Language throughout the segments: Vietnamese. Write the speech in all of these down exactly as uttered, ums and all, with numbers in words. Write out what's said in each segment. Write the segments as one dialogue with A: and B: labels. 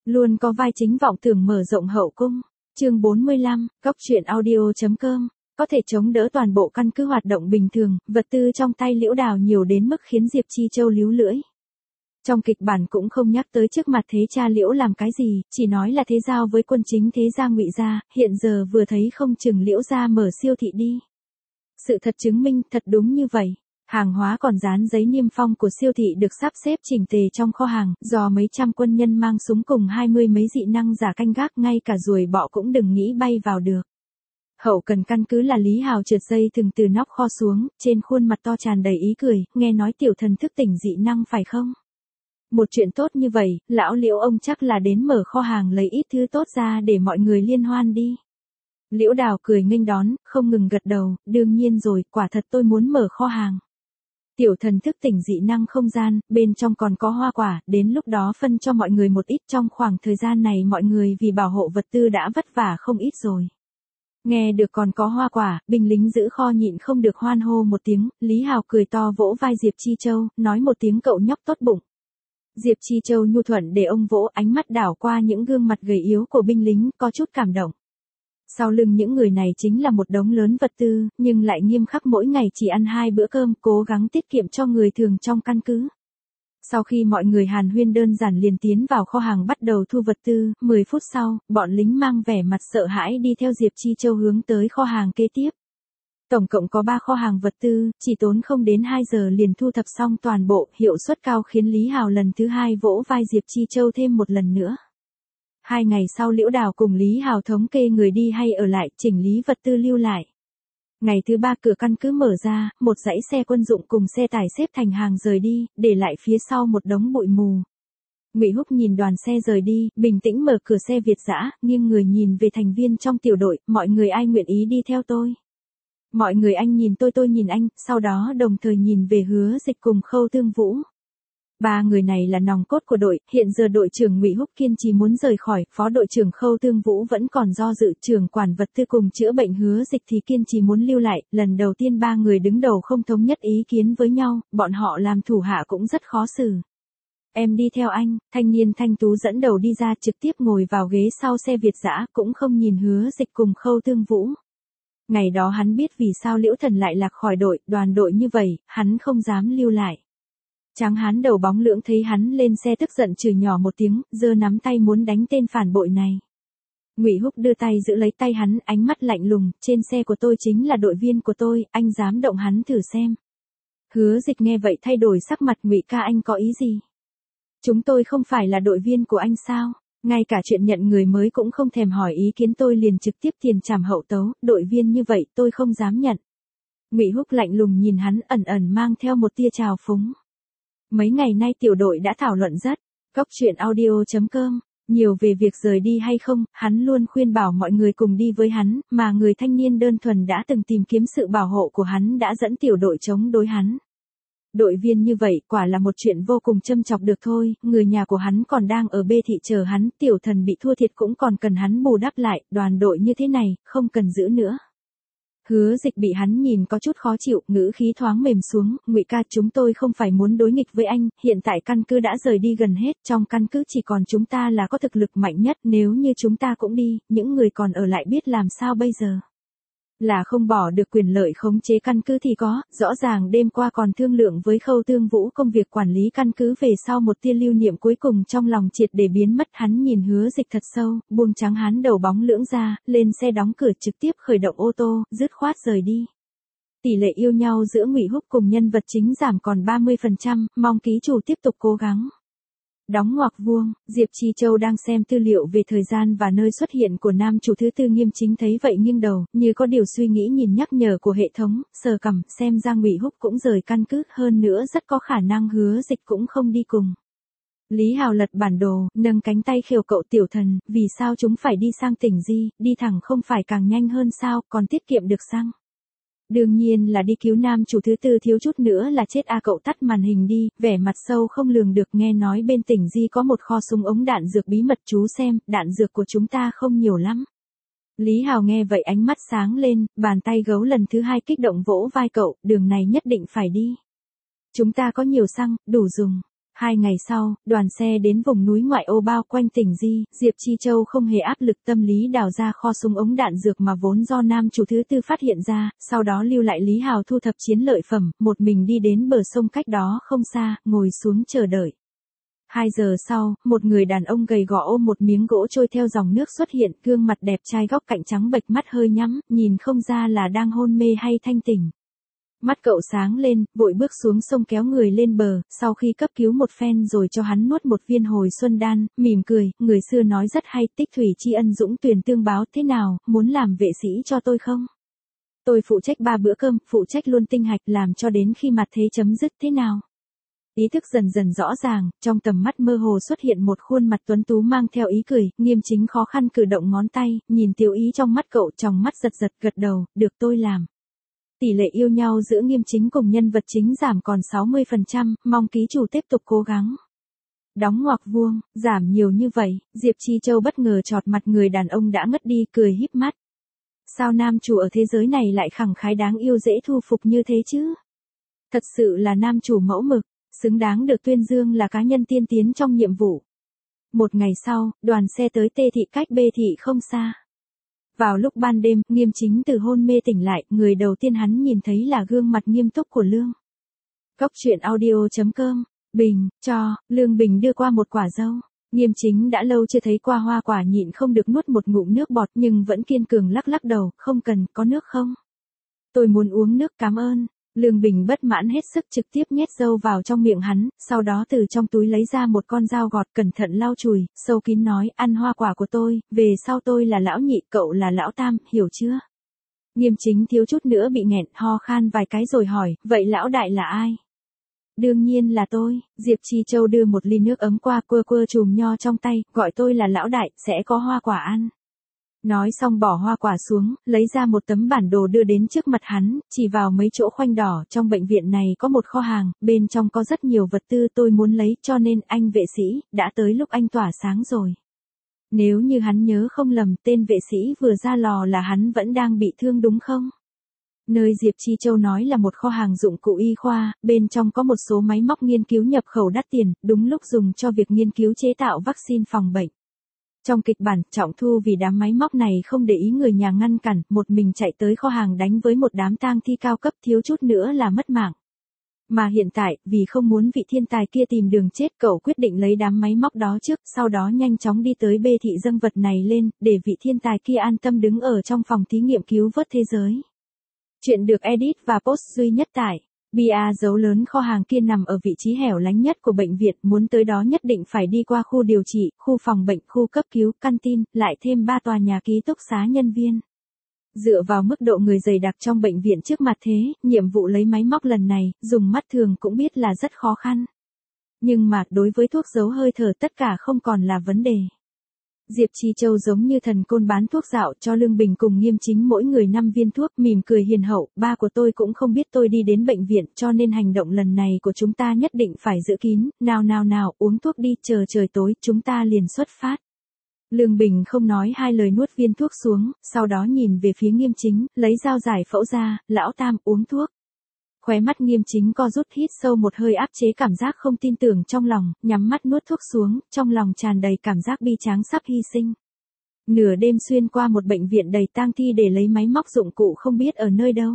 A: Luôn có vai chính vọng tưởng mở rộng hậu cung. Chương bốn mươi lăm, Góc truyện audio.com. Có thể chống đỡ toàn bộ căn cứ hoạt động bình thường, vật tư trong tay Liễu Đào nhiều đến mức khiến Diệp Chi Châu líu lưỡi. Trong kịch bản cũng không nhắc tới trước mặt thế cha Liễu làm cái gì, chỉ nói là thế giao với quân chính thế gia Ngụy gia, hiện giờ vừa thấy không chừng Liễu gia mở siêu thị đi. Sự thật chứng minh thật đúng như vậy. Hàng hóa còn dán giấy niêm phong của siêu thị được sắp xếp chỉnh tề trong kho hàng, do mấy trăm quân nhân mang súng cùng hai mươi mấy dị năng giả canh gác, ngay cả ruồi bọ cũng đừng nghĩ bay vào được. Hậu cần căn cứ là Lý Hào trượt dây thừng từ nóc kho xuống, trên khuôn mặt to tràn đầy ý cười, nghe nói tiểu thần thức tỉnh dị năng phải không? Một chuyện tốt như vậy, lão Liễu ông chắc là đến mở kho hàng lấy ít thứ tốt ra để mọi người liên hoan đi. Liễu Đào cười nghênh đón, không ngừng gật đầu, đương nhiên rồi, quả thật tôi muốn mở kho hàng. Tiểu thần thức tỉnh dị năng không gian, bên trong còn có hoa quả, đến lúc đó phân cho mọi người một ít. Trong khoảng thời gian này mọi người vì bảo hộ vật tư đã vất vả không ít rồi. Nghe được còn có hoa quả, binh lính giữ kho nhịn không được hoan hô một tiếng, Lý Hào cười to vỗ vai Diệp Chi Châu, nói một tiếng cậu nhóc tốt bụng. Diệp Chi Châu nhu thuận để ông vỗ, ánh mắt đảo qua những gương mặt gầy yếu của binh lính, có chút cảm động. Sau lưng những người này chính là một đống lớn vật tư, nhưng lại nghiêm khắc mỗi ngày chỉ ăn hai bữa cơm, cố gắng tiết kiệm cho người thường trong căn cứ. Sau khi mọi người hàn huyên đơn giản liền tiến vào kho hàng bắt đầu thu vật tư, mười phút sau, bọn lính mang vẻ mặt sợ hãi đi theo Diệp Chi Châu hướng tới kho hàng kế tiếp. Tổng cộng có ba kho hàng vật tư, chỉ tốn không đến hai giờ liền thu thập xong toàn bộ, hiệu suất cao khiến Lý Hào lần thứ hai vỗ vai Diệp Chi Châu thêm một lần nữa. Hai ngày sau Liễu Đào cùng Lý Hào thống kê người đi hay ở lại, chỉnh lý vật tư lưu lại. Ngày thứ ba cửa căn cứ mở ra, một dãy xe quân dụng cùng xe tải xếp thành hàng rời đi, để lại phía sau một đống bụi mù. Ngụy Húc nhìn đoàn xe rời đi, bình tĩnh mở cửa xe Việt dã, nghiêng người nhìn về thành viên trong tiểu đội, mọi người ai nguyện ý đi theo tôi. Mọi người anh nhìn tôi tôi nhìn anh, sau đó đồng thời nhìn về Hứa Dịch cùng Khâu Tương Vũ. Ba người này là nòng cốt của đội, hiện giờ đội trưởng Ngụy Húc kiên trì muốn rời khỏi, phó đội trưởng Khâu Tương Vũ vẫn còn do dự, trưởng quản vật tư cùng chữa bệnh Hứa Dịch thì kiên trì muốn lưu lại, lần đầu tiên ba người đứng đầu không thống nhất ý kiến với nhau, bọn họ làm thủ hạ cũng rất khó xử. Em đi theo anh, thanh niên thanh tú dẫn đầu đi ra trực tiếp ngồi vào ghế sau xe Việt dã, cũng không nhìn Hứa Dịch cùng Khâu Tương Vũ. Ngày đó hắn biết vì sao Liễu Thần lại lạc khỏi đội, đoàn đội như vậy, hắn không dám lưu lại. Tráng hán đầu bóng lưỡng thấy hắn lên xe tức giận chửi nhỏ một tiếng, giơ nắm tay muốn đánh tên phản bội này. Ngụy Húc đưa tay giữ lấy tay hắn, ánh mắt lạnh lùng, trên xe của tôi chính là đội viên của tôi, anh dám động hắn thử xem. Hứa Dịch nghe vậy thay đổi sắc mặt, Ngụy ca anh có ý gì? Chúng tôi không phải là đội viên của anh sao? Ngay cả chuyện nhận người mới cũng không thèm hỏi ý kiến tôi liền trực tiếp tiền trảm hậu tấu, đội viên như vậy tôi không dám nhận. Ngụy Húc lạnh lùng nhìn hắn, ẩn ẩn mang theo một tia trào phúng. Mấy ngày nay tiểu đội đã thảo luận rất, Góc truyện audio.com, nhiều về việc rời đi hay không, hắn luôn khuyên bảo mọi người cùng đi với hắn, mà người thanh niên đơn thuần đã từng tìm kiếm sự bảo hộ của hắn đã dẫn tiểu đội chống đối hắn. Đội viên như vậy quả là một chuyện vô cùng châm chọc được thôi, người nhà của hắn còn đang ở bê thị chờ hắn, tiểu thần bị thua thiệt cũng còn cần hắn bù đắp lại, đoàn đội như thế này, không cần giữ nữa. Hứa Dịch bị hắn nhìn có chút khó chịu, ngữ khí thoáng mềm xuống, Ngụy ca chúng tôi không phải muốn đối nghịch với anh, hiện tại căn cứ đã rời đi gần hết, trong căn cứ chỉ còn chúng ta là có thực lực mạnh nhất, nếu như chúng ta cũng đi, những người còn ở lại biết làm sao bây giờ. Là không bỏ được quyền lợi khống chế căn cứ thì có, rõ ràng đêm qua còn thương lượng với Khâu Tương Vũ công việc quản lý căn cứ về sau một tia lưu niệm cuối cùng trong lòng triệt để biến mất, hắn nhìn Hứa Dịch thật sâu, buông trắng hắn đầu bóng lưỡng ra, lên xe đóng cửa trực tiếp khởi động ô tô, dứt khoát rời đi. Tỷ lệ yêu nhau giữa Ngụy Húc cùng nhân vật chính giảm còn ba mươi phần trăm, mong ký chủ tiếp tục cố gắng. Đóng ngoặc vuông, Diệp Chi Châu đang xem tư liệu về thời gian và nơi xuất hiện của nam chủ thứ tư Nghiêm Chính thấy vậy nghiêng đầu, như có điều suy nghĩ nhìn nhắc nhở của hệ thống, sờ cằm, xem ra Ngụy Húc cũng rời căn cứ, hơn nữa rất có khả năng Hứa Dịch cũng không đi cùng. Lý Hào lật bản đồ, nâng cánh tay khều cậu tiểu thần, vì sao chúng phải đi sang tỉnh Di, đi thẳng không phải càng nhanh hơn sao, còn tiết kiệm được xăng. Đương nhiên là đi cứu nam chủ thứ tư, thiếu chút nữa là chết a à, cậu tắt màn hình đi, vẻ mặt sâu không lường được, nghe nói bên tỉnh Di có một kho súng ống đạn dược bí mật, chú xem, đạn dược của chúng ta không nhiều lắm. Lý Hào nghe vậy ánh mắt sáng lên, bàn tay gấu lần thứ hai kích động vỗ vai cậu, đường này nhất định phải đi. Chúng ta có nhiều xăng, đủ dùng. Hai ngày sau, đoàn xe đến vùng núi ngoại ô bao quanh tỉnh Di, Diệp Chi Châu không hề áp lực tâm lý đào ra kho súng ống đạn dược mà vốn do nam chủ thứ tư phát hiện ra, sau đó lưu lại Lý Hào thu thập chiến lợi phẩm, một mình đi đến bờ sông cách đó không xa, ngồi xuống chờ đợi. Hai giờ sau, một người đàn ông gầy gò ôm một miếng gỗ trôi theo dòng nước xuất hiện, gương mặt đẹp trai góc cạnh trắng bệch, mắt hơi nhắm, nhìn không ra là đang hôn mê hay thanh tỉnh. Mắt cậu sáng lên, vội bước xuống sông kéo người lên bờ, sau khi cấp cứu một phen rồi cho hắn nuốt một viên hồi xuân đan, mỉm cười, người xưa nói rất hay, tích thủy tri ân dũng tuyền tương báo, thế nào, muốn làm vệ sĩ cho tôi không? Tôi phụ trách ba bữa cơm, phụ trách luôn tinh hạch, làm cho đến khi mặt thế chấm dứt, thế nào? Ý thức dần dần rõ ràng, trong tầm mắt mơ hồ xuất hiện một khuôn mặt tuấn tú mang theo ý cười, Nghiêm Chính khó khăn cử động ngón tay, nhìn tiêu ý trong mắt cậu, trong mắt giật giật gật đầu, được tôi làm. Tỷ lệ yêu nhau giữa Nghiêm Chính cùng nhân vật chính giảm còn sáu mươi phần trăm, mong ký chủ tiếp tục cố gắng. Đóng ngoặc vuông, giảm nhiều như vậy, Diệp Chi Châu bất ngờ chọt mặt người đàn ông đã ngất đi, cười híp mắt. Sao nam chủ ở thế giới này lại khẳng khái đáng yêu dễ thu phục như thế chứ? Thật sự là nam chủ mẫu mực, xứng đáng được tuyên dương là cá nhân tiên tiến trong nhiệm vụ. Một ngày sau, đoàn xe tới Tê thị cách B thị không xa. Vào lúc ban đêm, Nghiêm Chính từ hôn mê tỉnh lại, người đầu tiên hắn nhìn thấy là gương mặt nghiêm túc của Lương. Góc truyện audio chấm com, Bình, cho, Lương Bình đưa qua một quả dâu. Nghiêm Chính đã lâu chưa thấy qua hoa quả, nhịn không được nuốt một ngụm nước bọt nhưng vẫn kiên cường lắc lắc đầu, không cần, có nước không? Tôi muốn uống nước, cảm ơn. Lương Bình bất mãn hết sức trực tiếp nhét dâu vào trong miệng hắn, sau đó từ trong túi lấy ra một con dao gọt cẩn thận lau chùi, sâu kín nói, ăn hoa quả của tôi, về sau tôi là lão nhị, cậu là lão tam, hiểu chưa? Nghiêm Chính thiếu chút nữa bị nghẹn, ho khan vài cái rồi hỏi, vậy lão đại là ai? Đương nhiên là tôi, Diệp Chi Châu đưa một ly nước ấm qua, quơ quơ chùm nho trong tay, gọi tôi là lão đại, sẽ có hoa quả ăn. Nói xong bỏ hoa quả xuống, lấy ra một tấm bản đồ đưa đến trước mặt hắn, chỉ vào mấy chỗ khoanh đỏ, trong bệnh viện này có một kho hàng, bên trong có rất nhiều vật tư tôi muốn lấy, cho nên anh vệ sĩ, đã tới lúc anh tỏa sáng rồi. Nếu như hắn nhớ không lầm, tên vệ sĩ vừa ra lò là hắn vẫn đang bị thương đúng không? Nơi Diệp Chi Châu nói là một kho hàng dụng cụ y khoa, bên trong có một số máy móc nghiên cứu nhập khẩu đắt tiền, đúng lúc dùng cho việc nghiên cứu chế tạo vaccine phòng bệnh. Trong kịch bản, Trọng Thu vì đám máy móc này không để ý người nhà ngăn cản, một mình chạy tới kho hàng đánh với một đám tang thi cao cấp, thiếu chút nữa là mất mạng. Mà hiện tại, vì không muốn vị thiên tài kia tìm đường chết, cậu quyết định lấy đám máy móc đó trước, sau đó nhanh chóng đi tới bê thị dâng vật này lên, để vị thiên tài kia an tâm đứng ở trong phòng thí nghiệm cứu vớt thế giới. Chuyện được edit và post duy nhất tại bia dấu lớn. Kho hàng kia nằm ở vị trí hẻo lánh nhất của bệnh viện, muốn tới đó nhất định phải đi qua khu điều trị, khu phòng bệnh, khu cấp cứu, canteen, lại thêm ba tòa nhà ký túc xá nhân viên. Dựa vào mức độ người dày đặc trong bệnh viện trước mặt thế, nhiệm vụ lấy máy móc lần này, dùng mắt thường cũng biết là rất khó khăn. Nhưng mà, đối với thuốc giấu hơi thở tất cả không còn là vấn đề. Diệp Chi Châu giống như thần côn bán thuốc dạo cho Lương Bình cùng Nghiêm Chính mỗi người năm viên thuốc, mỉm cười hiền hậu, ba của tôi cũng không biết tôi đi đến bệnh viện, cho nên hành động lần này của chúng ta nhất định phải giữ kín, nào nào nào, uống thuốc đi, chờ trời tối, chúng ta liền xuất phát. Lương Bình không nói hai lời nuốt viên thuốc xuống, sau đó nhìn về phía Nghiêm Chính, lấy dao giải phẫu ra, lão tam, uống thuốc. Khóe mắt Nghiêm Chính co rút, hít sâu một hơi áp chế cảm giác không tin tưởng trong lòng, nhắm mắt nuốt thuốc xuống, trong lòng tràn đầy cảm giác bi tráng sắp hy sinh. Nửa đêm xuyên qua một bệnh viện đầy tang thi để lấy máy móc dụng cụ không biết ở nơi đâu.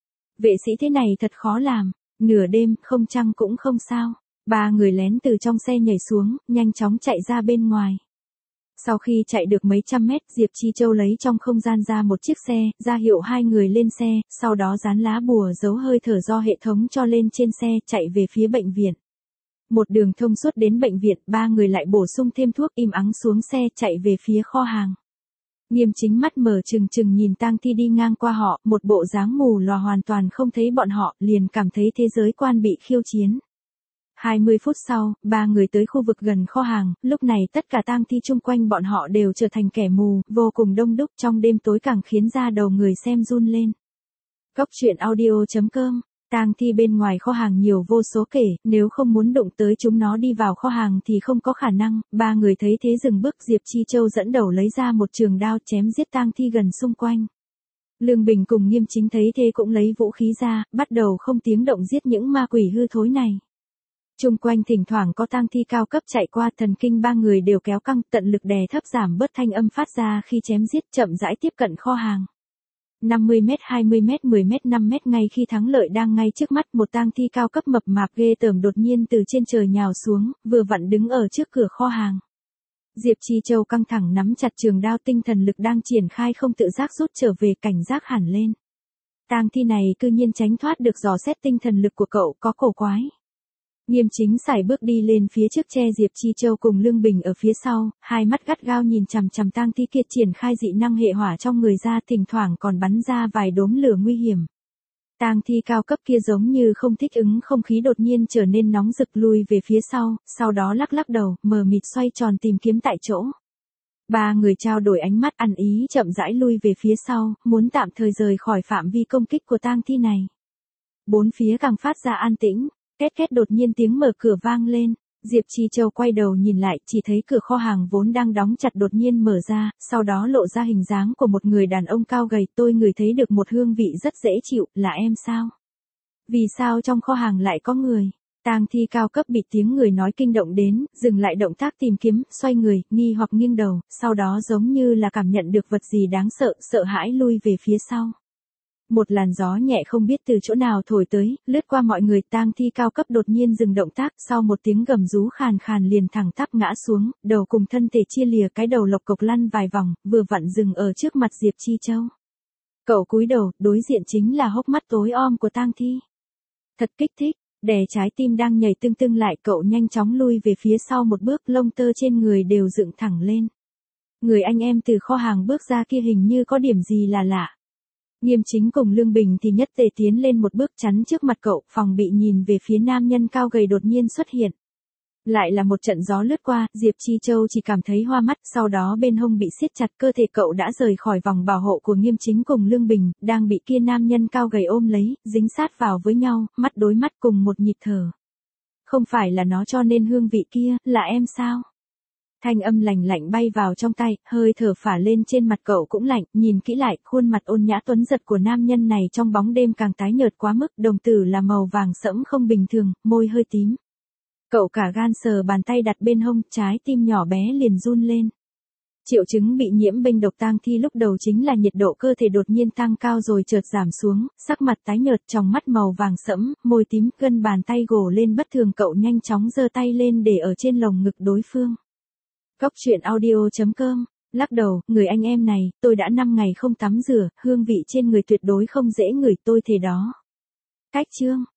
A: Vệ sĩ thế này thật khó làm, nửa đêm, không chăng cũng không sao. Ba người lén từ trong xe nhảy xuống, nhanh chóng chạy ra bên ngoài. Sau khi chạy được mấy trăm mét, Diệp Chi Châu lấy trong không gian ra một chiếc xe, ra hiệu hai người lên xe, sau đó dán lá bùa giấu hơi thở do hệ thống cho lên trên xe, chạy về phía bệnh viện. Một đường thông suốt đến bệnh viện, ba người lại bổ sung thêm thuốc, im ắng xuống xe, chạy về phía kho hàng. Nghiêm Chính mắt mở trừng trừng nhìn tang thi đi ngang qua họ, một bộ dáng mù lòa hoàn toàn không thấy bọn họ, liền cảm thấy thế giới quan bị khiêu chiến. hai mươi phút sau, ba người tới khu vực gần kho hàng, lúc này tất cả tang thi chung quanh bọn họ đều trở thành kẻ mù, vô cùng đông đúc, trong đêm tối càng khiến da đầu người xem run lên. Góc truyện audio chấm com, tang thi bên ngoài kho hàng nhiều vô số kể, nếu không muốn đụng tới chúng nó đi vào kho hàng thì không có khả năng, ba người thấy thế dừng bước, Diệp Chi Châu dẫn đầu lấy ra một trường đao chém giết tang thi gần xung quanh. Lương Bình cùng Nghiêm Chính thấy thế cũng lấy vũ khí ra, bắt đầu không tiếng động giết những ma quỷ hư thối này. Chung quanh thỉnh thoảng có tang thi cao cấp chạy qua, thần kinh ba người đều kéo căng, tận lực đè thấp giảm bớt thanh âm phát ra khi chém giết, chậm rãi tiếp cận kho hàng. năm mươi mét, hai mươi mét, mười mét, năm mét, ngay khi thắng lợi đang ngay trước mắt, một tang thi cao cấp mập mạp ghê tởm đột nhiên từ trên trời nhào xuống, vừa vặn đứng ở trước cửa kho hàng. Diệp Chi Châu căng thẳng nắm chặt trường đao, tinh thần lực đang triển khai không tự giác rút trở về, cảnh giác hẳn lên. Tang thi này cư nhiên tránh thoát được dò xét tinh thần lực của cậu, có cổ quái. Nghiêm Chính sải bước đi lên phía trước, che Diệp Chi Châu cùng Lương Bình ở phía sau, hai mắt gắt gao nhìn chằm chằm tang thi kia triển khai dị năng hệ hỏa trong người ra, thỉnh thoảng còn bắn ra vài đốm lửa nguy hiểm. Tang thi cao cấp kia giống như không thích ứng không khí, đột nhiên trở nên nóng rực, lui về phía sau, sau đó lắc lắc đầu, mờ mịt xoay tròn tìm kiếm tại chỗ. Ba người trao đổi ánh mắt, ăn ý chậm rãi lui về phía sau, muốn tạm thời rời khỏi phạm vi công kích của tang thi này. Bốn phía càng phát ra an tĩnh. Két két, đột nhiên tiếng mở cửa vang lên, Diệp Chi Châu quay đầu nhìn lại, chỉ thấy cửa kho hàng vốn đang đóng chặt đột nhiên mở ra, sau đó lộ ra hình dáng của một người đàn ông cao gầy. Tôi ngửi thấy được một hương vị rất dễ chịu, là em sao? Vì sao trong kho hàng lại có người? Tang thi cao cấp bị tiếng người nói kinh động đến, dừng lại động tác tìm kiếm, xoay người, nghi hoặc nghiêng đầu, sau đó giống như là cảm nhận được vật gì đáng sợ, sợ hãi lui về phía sau. Một làn gió nhẹ không biết từ chỗ nào thổi tới, lướt qua mọi người, tang thi cao cấp đột nhiên dừng động tác, sau một tiếng gầm rú khàn khàn liền thẳng tắp ngã xuống, đầu cùng thân thể chia lìa, cái đầu lộc cộc lăn vài vòng, vừa vặn dừng ở trước mặt Diệp Chi Châu. Cậu cúi đầu, đối diện chính là hốc mắt tối om của tang thi. Thật kích thích, đè trái tim đang nhảy tưng tưng lại, cậu nhanh chóng lui về phía sau một bước, lông tơ trên người đều dựng thẳng lên. Người anh em từ kho hàng bước ra kia hình như có điểm gì là lạ. Nghiêm Chính cùng Lương Bình thì nhất tề tiến lên một bước chắn trước mặt cậu, phòng bị nhìn về phía nam nhân cao gầy đột nhiên xuất hiện. Lại là một trận gió lướt qua, Diệp Chi Châu chỉ cảm thấy hoa mắt, sau đó bên hông bị siết chặt, cơ thể cậu đã rời khỏi vòng bảo hộ của Nghiêm Chính cùng Lương Bình, đang bị kia nam nhân cao gầy ôm lấy, dính sát vào với nhau, mắt đối mắt cùng một nhịp thở. Không phải là nó cho nên hương vị kia, là em sao? Thanh âm lạnh lạnh bay vào trong tai, hơi thở phả lên trên mặt cậu cũng lạnh, nhìn kỹ lại, khuôn mặt ôn nhã tuấn giật của nam nhân này trong bóng đêm càng tái nhợt quá mức, đồng tử là màu vàng sẫm không bình thường, môi hơi tím. Cậu cả gan sờ bàn tay đặt bên hông, trái tim nhỏ bé liền run lên. Triệu chứng bị nhiễm bênh độc tang thi lúc đầu chính là nhiệt độ cơ thể đột nhiên tăng cao rồi chợt giảm xuống, sắc mặt tái nhợt, tròng mắt màu vàng sẫm, môi tím, gân bàn tay gồ lên bất thường, cậu nhanh chóng giơ tay lên để ở trên lồng ngực đối phương. Góc truyện audio chấm com, lắc đầu, người anh em này, tôi đã năm ngày không tắm rửa, hương vị trên người tuyệt đối không dễ ngửi, tôi thề đó. Cách chương.